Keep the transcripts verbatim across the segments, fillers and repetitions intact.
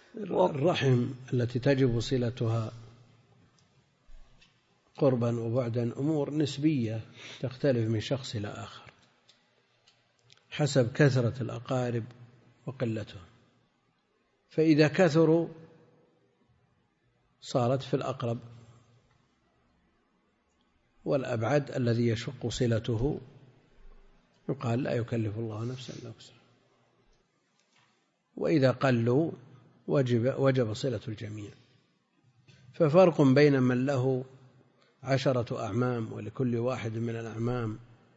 الرحم التي تجب صلتها قربا وبعدا أمور نسبية تختلف من شخص إلى آخر حسب كثرة الأقارب وقلتهم، فإذا كثروا صارت في الأقرب، والأبعد الذي يشق صلته يقال لا يكلف الله نفسا إلا وسعها، وإذا قلوا وجب, وجب صلة الجميع. ففرق بين من له عشرة أعمام ولكل واحد من الأعمام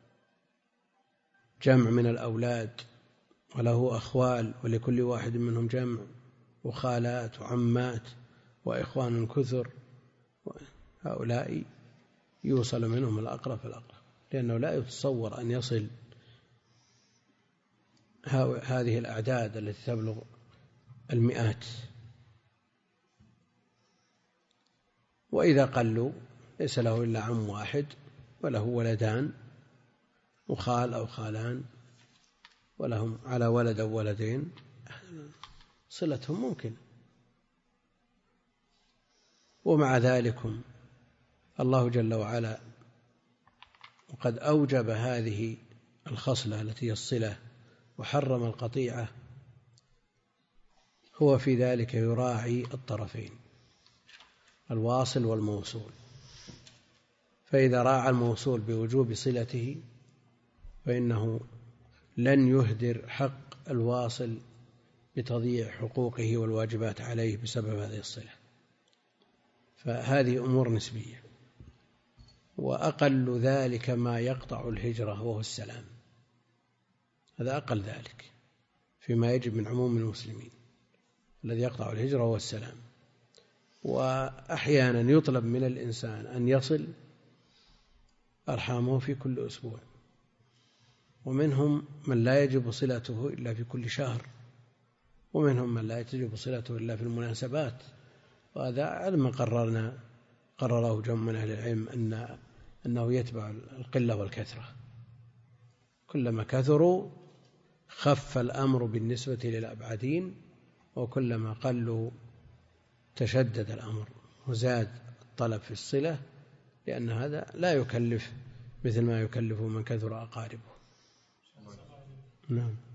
جمع من الأولاد، وله أخوال ولكل واحد منهم جمع، وخالات وعمات وإخوان كثر، هؤلاء يوصل منهم الأقرب فالأقرب، لأنه لا يتصور أن يصل هذه الأعداد التي تبلغ المئات. وإذا قلوا ليس له إلا عم واحد وله ولدان وخال أو خالان ولهم على ولد أو ولدين، صلتهم ممكن. ومع ذلك الله جل وعلا وقد أوجب هذه الخصلة التي هي الصلة وحرم القطيعة، هو في ذلك يراعي الطرفين الواصل والموصول، فإذا راعى الموصول بوجوب صلته فإنه لن يهدر حق الواصل بتضييع حقوقه والواجبات عليه بسبب هذه الصلة. فهذه أمور نسبية. وأقل ذلك ما يقطع الهجرة وهو السلام، هذا أقل ذلك فيما يجب من عموم المسلمين، الذي يقطع الهجرة هو السلام. وأحيانا يطلب من الإنسان أن يصل أرحامه في كل أسبوع، ومنهم من لا يجب صلته إلا في كل شهر، ومنهم من لا يجب صلته إلا في المناسبات. وهذا على ما قررنا قرره جمع من أهل العلم أن أنه يتبع القلة والكثرة، كلما كثروا خف الأمر بالنسبة للأبعدين، وكلما قلوا تشدد الأمر وزاد الطلب في الصلة، لأن هذا لا يكلف مثل ما يكلف من كثر أقاربه. نعم.